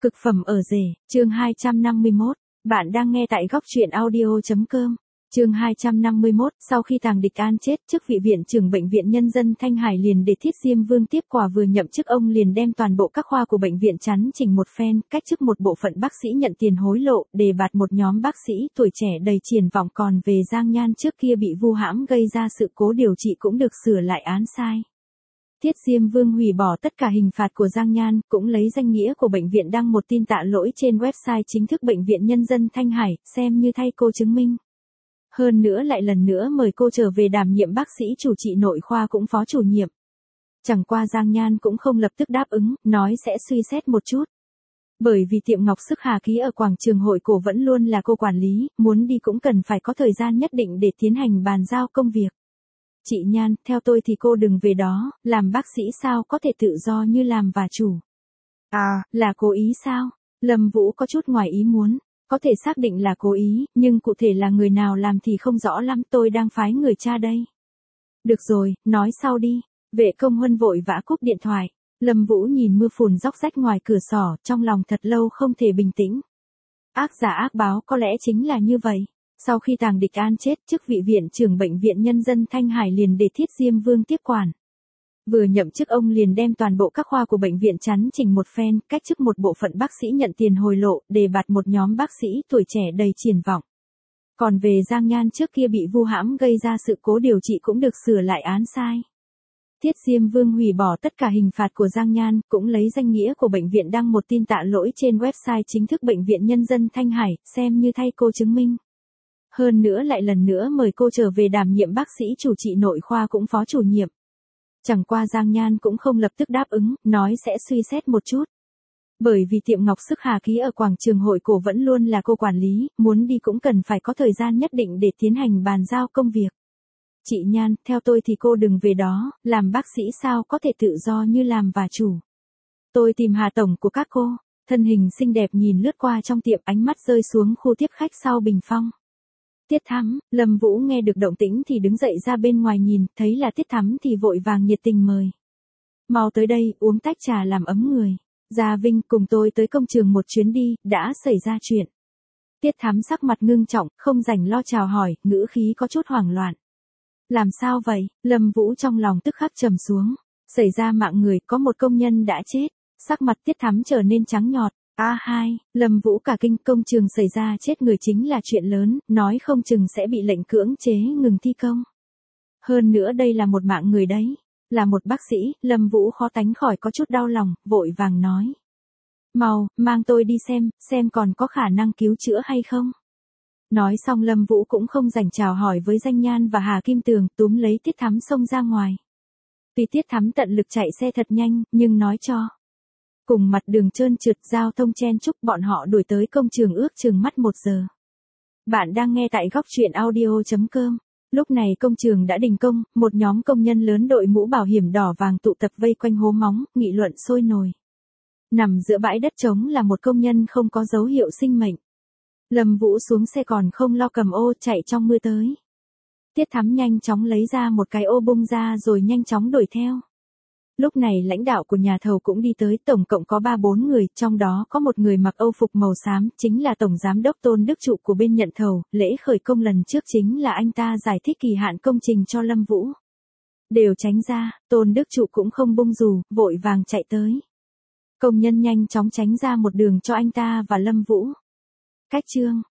Cực phẩm ở rể, chương 251. Bạn đang nghe tại góc truyện audio.com. Chương 251, sau khi Tàng Địch An chết, chức vị viện trưởng bệnh viện nhân dân Thanh Hải liền để Thiết Diêm Vương tiếp quả, vừa nhậm chức ông liền đem toàn bộ các khoa của bệnh viện chắn chỉnh một phen, cách chức một bộ phận bác sĩ nhận tiền hối lộ, đề bạt một nhóm bác sĩ tuổi trẻ đầy triển vọng, còn về Giang Nhan trước kia bị vu hãm gây ra sự cố điều trị cũng được sửa lại án sai. Thiết Diêm Vương hủy bỏ tất cả hình phạt của Giang Nhan, cũng lấy danh nghĩa của bệnh viện đăng một tin tạ lỗi trên website chính thức bệnh viện nhân dân Thanh Hải, xem như thay cô chứng minh. Hơn nữa lại lần nữa mời cô trở về đảm nhiệm bác sĩ chủ trị nội khoa cũng phó chủ nhiệm. Chẳng qua Giang Nhan cũng không lập tức đáp ứng, nói sẽ suy xét một chút. Bởi vì tiệm Ngọc Sức Hà Ký ở quảng trường Hội Cổ vẫn luôn là cô quản lý, muốn đi cũng cần phải có thời gian nhất định để tiến hành bàn giao công việc. Chị Nhan, theo tôi thì cô đừng về đó, làm bác sĩ sao có thể tự do như làm và chủ. À, là cố ý sao? Lâm Vũ có chút ngoài ý muốn. Có thể xác định là cố ý, nhưng cụ thể là người nào làm thì không rõ lắm, tôi đang phái người tra đây. Được rồi, nói sau đi. Vệ Công Huân vội vã cúp điện thoại. Lâm Vũ nhìn mưa phùn róc rách ngoài cửa sổ, trong lòng thật lâu không thể bình tĩnh. Ác giả ác báo, có lẽ chính là như vậy. Sau khi Tàng Địch An chết, chức vị viện trưởng bệnh viện nhân dân Thanh Hải liền để Thiết Diêm Vương tiếp quản. Vừa nhậm chức ông liền đem toàn bộ các khoa của bệnh viện chắn chỉnh một phen, cách chức một bộ phận bác sĩ nhận tiền hối lộ, đề bạt một nhóm bác sĩ tuổi trẻ đầy triển vọng. Còn về Giang Nhan trước kia bị vu hãm gây ra sự cố điều trị cũng được sửa lại án sai. Thiết Diêm Vương hủy bỏ tất cả hình phạt của Giang Nhan, cũng lấy danh nghĩa của bệnh viện đăng một tin tạ lỗi trên website chính thức bệnh viện nhân dân Thanh Hải, xem như thay cô chứng minh. Hơn nữa lại lần nữa mời cô trở về đảm nhiệm bác sĩ chủ trị nội khoa cũng phó chủ nhiệm. Chẳng qua Giang Nhan cũng không lập tức đáp ứng, nói sẽ suy xét một chút. Bởi vì tiệm Ngọc Sức Hà Ký ở quảng trường Hội Cổ vẫn luôn là cô quản lý, muốn đi cũng cần phải có thời gian nhất định để tiến hành bàn giao công việc. Chị Nhan, theo tôi thì cô đừng về đó, làm bác sĩ sao có thể tự do như làm và chủ. Tôi tìm Hà tổng của các cô. Thân hình xinh đẹp nhìn lướt qua trong tiệm, ánh mắt rơi xuống khu tiếp khách sau bình phong. Tiết Thắm, Lâm Vũ nghe được động tĩnh thì đứng dậy ra bên ngoài nhìn, thấy là Tiết Thắm thì vội vàng nhiệt tình mời. Mau tới đây, uống tách trà làm ấm người. Gia Vinh, cùng tôi tới công trường một chuyến đi, đã xảy ra chuyện. Tiết Thắm sắc mặt ngưng trọng, không rảnh lo chào hỏi, ngữ khí có chút hoảng loạn. Làm sao vậy? Lâm Vũ trong lòng tức khắc trầm xuống. Xảy ra mạng người, có một công nhân đã chết. Sắc mặt Tiết Thắm trở nên trắng nhọt. Lâm Vũ cả kinh, công trường xảy ra chết người chính là chuyện lớn, nói không chừng sẽ bị lệnh cưỡng chế ngừng thi công. Hơn nữa đây là một mạng người đấy, là một bác sĩ, Lâm Vũ khó tránh khỏi có chút đau lòng, vội vàng nói. Mau, mang tôi đi xem còn có khả năng cứu chữa hay không. Nói xong Lâm Vũ cũng không rảnh chào hỏi với Danh Nhan và Hà Kim Tường, túm lấy Tiết Thắm xông ra ngoài. Tuy Tiết Thắm tận lực chạy xe thật nhanh, nhưng nói cho. Cùng mặt đường trơn trượt, giao thông chen chúc, bọn họ đuổi tới công trường ước chừng mất 1 giờ. Bạn đang nghe tại góc truyện audio.com. Lúc này công trường đã đình công, một nhóm công nhân lớn đội mũ bảo hiểm đỏ vàng tụ tập vây quanh hố móng, nghị luận sôi nổi. Nằm giữa bãi đất trống là một công nhân không có dấu hiệu sinh mệnh. Lâm Vũ xuống xe còn không lo cầm ô, chạy trong mưa tới. Tiết Thắm nhanh chóng lấy ra một cái ô bung ra rồi nhanh chóng đuổi theo. Lúc này lãnh đạo của nhà thầu cũng đi tới, tổng cộng có 3-4 người, trong đó có một người mặc âu phục màu xám, chính là Tổng Giám đốc Tôn Đức Trụ của bên nhận thầu, lễ khởi công lần trước chính là anh ta giải thích kỳ hạn công trình cho Lâm Vũ. Đều tránh ra, Tôn Đức Trụ cũng không bung dù, vội vàng chạy tới. Công nhân nhanh chóng tránh ra một đường cho anh ta và Lâm Vũ. Cách chương